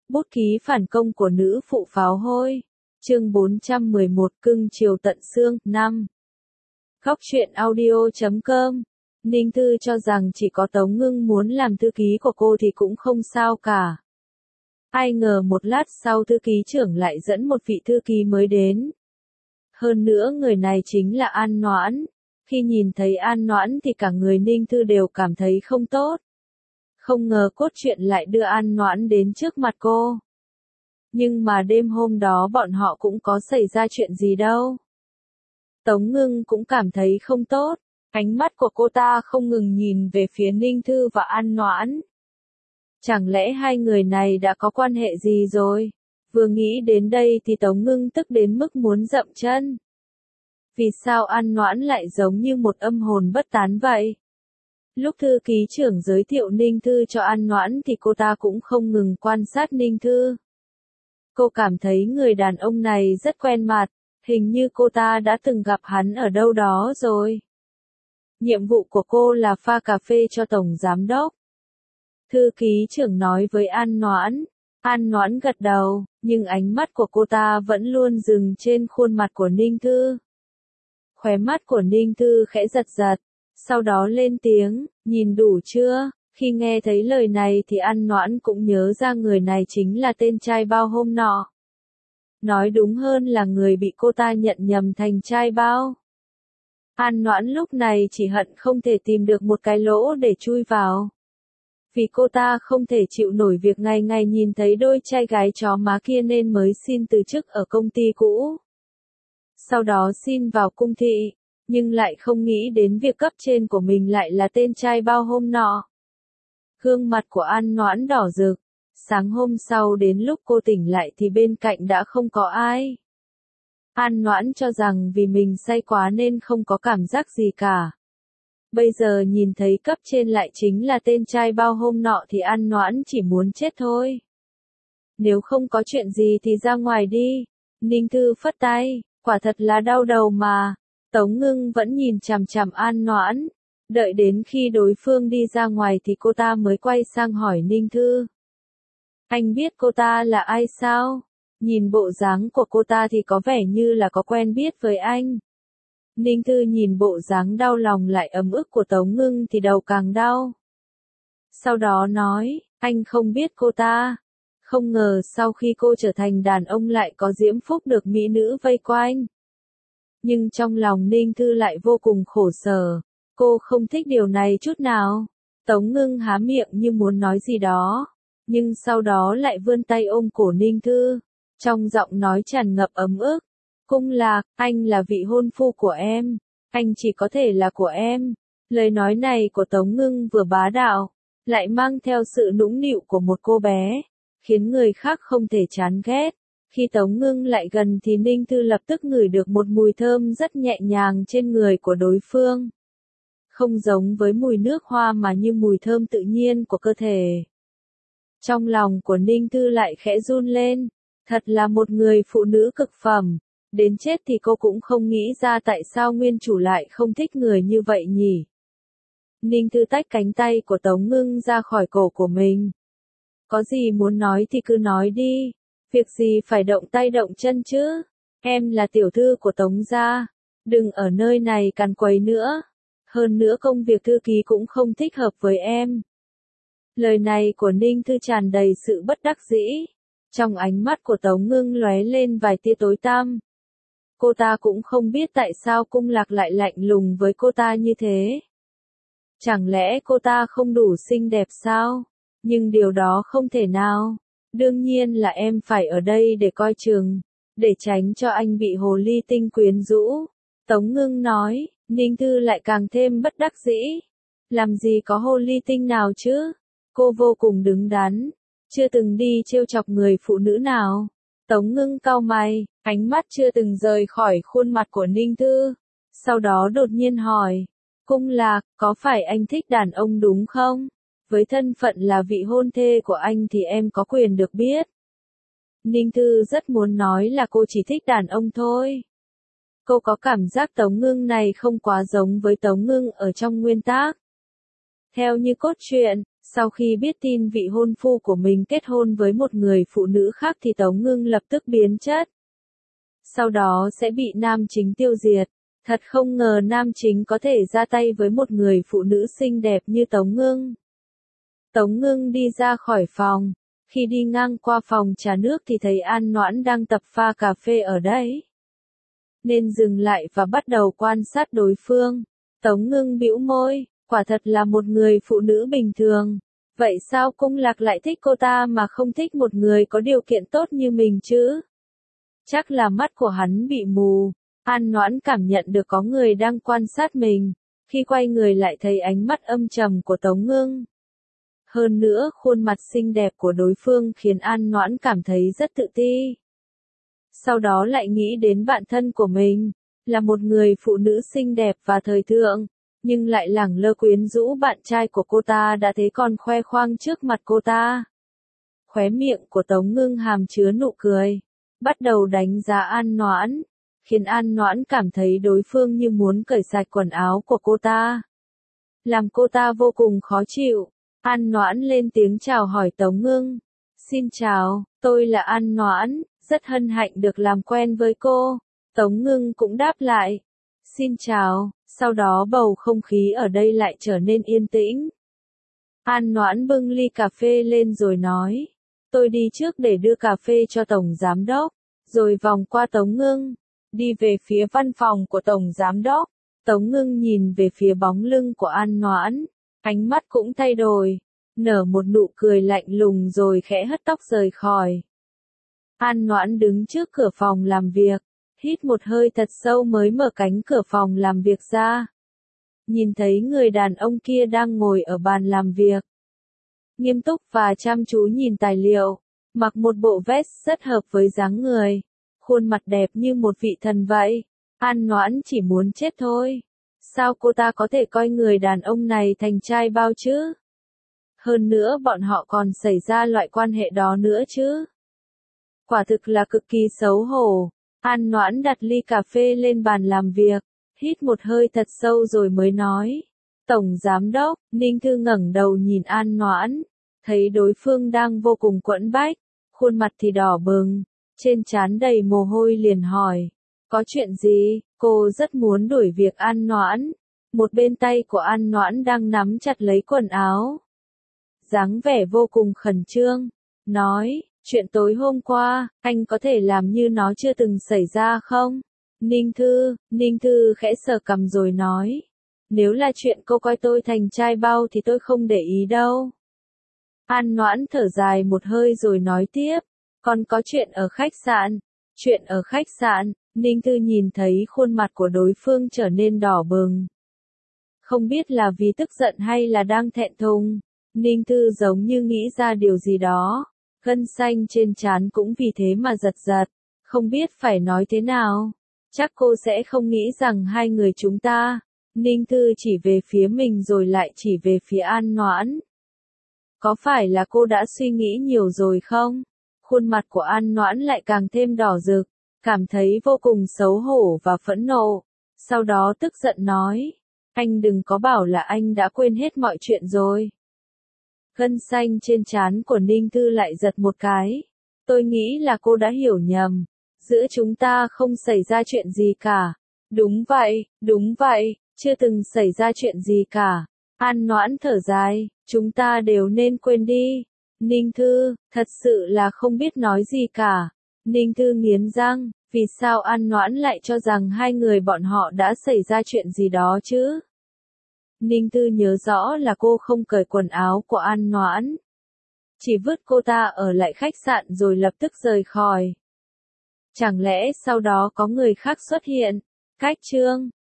Bút ký phản công của nữ phụ pháo hôi. Chương 411 Cưng chiều tận xương. 5. Góc truyện audio.com. Ninh Thư cho rằng chỉ có Tống Ngưng muốn làm thư ký của cô thì cũng không sao cả. Ai ngờ một lát sau thư ký trưởng lại dẫn một vị thư ký mới đến. Hơn nữa người này chính là An Noãn. Khi nhìn thấy An Noãn thì cả người Ninh Thư đều cảm thấy không tốt. Không ngờ cốt truyện lại đưa An Noãn đến trước mặt cô. Nhưng mà đêm hôm đó bọn họ cũng có xảy ra chuyện gì đâu. Tống Ngưng cũng cảm thấy không tốt. Ánh mắt của cô ta không ngừng nhìn về phía Ninh Thư và An Noãn. Chẳng lẽ hai người này đã có quan hệ gì rồi? Vừa nghĩ đến đây thì Tống Ngưng tức đến mức muốn dậm chân. Vì sao An Noãn lại giống như một âm hồn bất tán vậy? Lúc thư ký trưởng giới thiệu Ninh Thư cho An Noãn thì cô ta cũng không ngừng quan sát Ninh Thư. Cô cảm thấy người đàn ông này rất quen mặt, hình như cô ta đã từng gặp hắn ở đâu đó rồi. Nhiệm vụ của cô là pha cà phê cho Tổng Giám Đốc. Thư ký trưởng nói với An Noãn. An Noãn gật đầu, nhưng ánh mắt của cô ta vẫn luôn dừng trên khuôn mặt của Ninh Thư. Khóe mắt của Ninh Thư khẽ giật giật, sau đó lên tiếng, nhìn đủ chưa? Khi nghe thấy lời này thì An Noãn cũng nhớ ra người này chính là tên trai bao hôm nọ. Nói đúng hơn là người bị cô ta nhận nhầm thành trai bao. An Noãn lúc này chỉ hận không thể tìm được một cái lỗ để chui vào. Vì cô ta không thể chịu nổi việc ngày ngày nhìn thấy đôi trai gái chó má kia nên mới xin từ chức ở công ty cũ. Sau đó xin vào cung thị, nhưng lại không nghĩ đến việc cấp trên của mình lại là tên trai bao hôm nọ. Gương mặt của An Noãn đỏ rực. Sáng hôm sau đến lúc cô tỉnh lại thì bên cạnh đã không có ai. An Noãn cho rằng vì mình say quá nên không có cảm giác gì cả. Bây giờ nhìn thấy cấp trên lại chính là tên trai bao hôm nọ thì An Noãn chỉ muốn chết thôi. Nếu không có chuyện gì thì ra ngoài đi. Ninh Thư phất tay, quả thật là đau đầu mà. Tống Ngưng vẫn nhìn chằm chằm An Noãn. Đợi đến khi đối phương đi ra ngoài thì cô ta mới quay sang hỏi Ninh Thư. Anh biết cô ta là ai sao? Nhìn bộ dáng của cô ta thì có vẻ như là có quen biết với anh. Ninh Thư nhìn bộ dáng đau lòng lại ấm ức của Tống Ngưng thì đầu càng đau. Sau đó nói, anh không biết cô ta. Không ngờ sau khi cô trở thành đàn ông lại có diễm phúc được mỹ nữ vây quanh. Nhưng trong lòng Ninh Thư lại vô cùng khổ sở. Cô không thích điều này chút nào. Tống Ngưng há miệng như muốn nói gì đó. Nhưng sau đó lại vươn tay ôm cổ Ninh Thư. Trong giọng nói tràn ngập ấm ức. Cung Lạc, anh là vị hôn phu của em. Anh chỉ có thể là của em. Lời nói này của Tống Ngưng vừa bá đạo, lại mang theo sự nũng nịu của một cô bé, khiến người khác không thể chán ghét. Khi Tống Ngưng lại gần thì Ninh Thư lập tức ngửi được một mùi thơm rất nhẹ nhàng trên người của đối phương. Không giống với mùi nước hoa mà như mùi thơm tự nhiên của cơ thể. Trong lòng của Ninh Thư lại khẽ run lên. Thật là một người phụ nữ cực phẩm. Đến chết thì cô cũng không nghĩ ra tại sao nguyên chủ lại không thích người như vậy nhỉ. Ninh Thư tách cánh tay của Tống Ngưng ra khỏi cổ của mình. Có gì muốn nói thì cứ nói đi. Việc gì phải động tay động chân chứ. Em là tiểu thư của Tống gia. Đừng ở nơi này càn quấy nữa. Hơn nữa công việc thư ký cũng không thích hợp với em. Lời này của Ninh Thư tràn đầy sự bất đắc dĩ. Trong ánh mắt của Tống Ngưng lóe lên vài tia tối tăm. Cô ta cũng không biết tại sao Cung Lạc lại lạnh lùng với cô ta như thế. Chẳng lẽ cô ta không đủ xinh đẹp sao? Nhưng điều đó không thể nào. Đương nhiên là em phải ở đây để coi chừng, để tránh cho anh bị hồ ly tinh quyến rũ. Tống Ngưng nói, Ninh Thư lại càng thêm bất đắc dĩ. Làm gì có hồ ly tinh nào chứ? Cô vô cùng đứng đắn, chưa từng đi trêu chọc người phụ nữ nào. Tống Ngưng cau mày, ánh mắt chưa từng rời khỏi khuôn mặt của Ninh Thư. Sau đó đột nhiên hỏi, Cung Lạc, có phải anh thích đàn ông đúng không? Với thân phận là vị hôn thê của anh thì em có quyền được biết. Ninh Thư rất muốn nói là cô chỉ thích đàn ông thôi. Cô có cảm giác Tống Ngưng này không quá giống với Tống Ngưng ở trong nguyên tác. Theo như cốt truyện, Sau khi biết tin vị hôn phu của mình kết hôn với một người phụ nữ khác thì Tống Ngưng lập tức biến chất. Sau đó sẽ bị nam chính tiêu diệt. Thật không ngờ nam chính có thể ra tay với một người phụ nữ xinh đẹp như Tống Ngưng. Tống Ngưng đi ra khỏi phòng. Khi đi ngang qua phòng trà nước thì thấy An Noãn đang tập pha cà phê ở đấy. Nên dừng lại và bắt đầu quan sát đối phương. Tống Ngưng bĩu môi, quả thật là một người phụ nữ bình thường. Vậy sao Cung Lạc lại thích cô ta mà không thích một người có điều kiện tốt như mình chứ? Chắc là mắt của hắn bị mù. An Noãn cảm nhận được có người đang quan sát mình. Khi quay người lại thấy ánh mắt âm trầm của Tống Ngưng. Hơn nữa khuôn mặt xinh đẹp của đối phương khiến An Noãn cảm thấy rất tự ti. Sau đó lại nghĩ đến bạn thân của mình, là một người phụ nữ xinh đẹp và thời thượng, nhưng lại lẳng lơ quyến rũ bạn trai của cô ta đã thế còn khoe khoang trước mặt cô ta. Khóe miệng của Tống Ngưng hàm chứa nụ cười, bắt đầu đánh giá An Noãn, khiến An Noãn cảm thấy đối phương như muốn cởi sạch quần áo của cô ta. Làm cô ta vô cùng khó chịu. An Noãn lên tiếng chào hỏi Tống Ngưng. Xin chào, tôi là An Noãn, rất hân hạnh được làm quen với cô. Tống Ngưng cũng đáp lại. Xin chào, sau đó bầu không khí ở đây lại trở nên yên tĩnh. An Noãn bưng ly cà phê lên rồi nói. Tôi đi trước để đưa cà phê cho Tổng Giám Đốc, rồi vòng qua Tống Ngưng, đi về phía văn phòng của Tổng Giám Đốc. Tống Ngưng nhìn về phía bóng lưng của An Noãn, ánh mắt cũng thay đổi, nở một nụ cười lạnh lùng rồi khẽ hất tóc rời khỏi. An Noãn đứng trước cửa phòng làm việc, hít một hơi thật sâu mới mở cánh cửa phòng làm việc ra. Nhìn thấy người đàn ông kia đang ngồi ở bàn làm việc. Nghiêm túc và chăm chú nhìn tài liệu, mặc một bộ vest rất hợp với dáng người, khuôn mặt đẹp như một vị thần vậy. An Noãn chỉ muốn chết thôi. Sao cô ta có thể coi người đàn ông này thành trai bao chứ? Hơn nữa bọn họ còn xảy ra loại quan hệ đó nữa chứ? Quả thực là cực kỳ xấu hổ. An Noãn đặt ly cà phê lên bàn làm việc, hít một hơi thật sâu rồi mới nói. Tổng Giám Đốc, Ninh Thư ngẩng đầu nhìn An Noãn, thấy đối phương đang vô cùng quẫn bách, khuôn mặt thì đỏ bừng, trên trán đầy mồ hôi liền hỏi. Có chuyện gì? Cô rất muốn đuổi việc An Noãn. Một bên tay của An Noãn đang nắm chặt lấy quần áo. Dáng vẻ vô cùng khẩn trương. Nói, chuyện tối hôm qua, anh có thể làm như nó chưa từng xảy ra không? Ninh Thư khẽ sờ cằm rồi nói. Nếu là chuyện cô coi tôi thành trai bao thì tôi không để ý đâu. An Noãn thở dài một hơi rồi nói tiếp. Còn có chuyện ở khách sạn. Chuyện ở khách sạn. Ninh Thư nhìn thấy khuôn mặt của đối phương trở nên đỏ bừng. Không biết là vì tức giận hay là đang thẹn thùng. Ninh Thư giống như nghĩ ra điều gì đó. Gân xanh trên trán cũng vì thế mà giật giật. Không biết phải nói thế nào. Chắc cô sẽ không nghĩ rằng hai người chúng ta. Ninh Thư chỉ về phía mình rồi lại chỉ về phía An Noãn. Có phải là cô đã suy nghĩ nhiều rồi không? Khuôn mặt của An Noãn lại càng thêm đỏ rực. Cảm thấy vô cùng xấu hổ và phẫn nộ. Sau đó tức giận nói. Anh đừng có bảo là anh đã quên hết mọi chuyện rồi. Gân xanh trên trán của Ninh Thư lại giật một cái. Tôi nghĩ là cô đã hiểu nhầm. Giữa chúng ta không xảy ra chuyện gì cả. Đúng vậy, chưa từng xảy ra chuyện gì cả. An Noãn thở dài, chúng ta đều nên quên đi. Ninh Thư, thật sự là không biết nói gì cả. Ninh Thư nghiến răng, vì sao An Noãn lại cho rằng hai người bọn họ đã xảy ra chuyện gì đó chứ? Ninh Thư nhớ rõ là cô không cởi quần áo của An Noãn. Chỉ vứt cô ta ở lại khách sạn rồi lập tức rời khỏi. Chẳng lẽ sau đó có người khác xuất hiện? Cách chương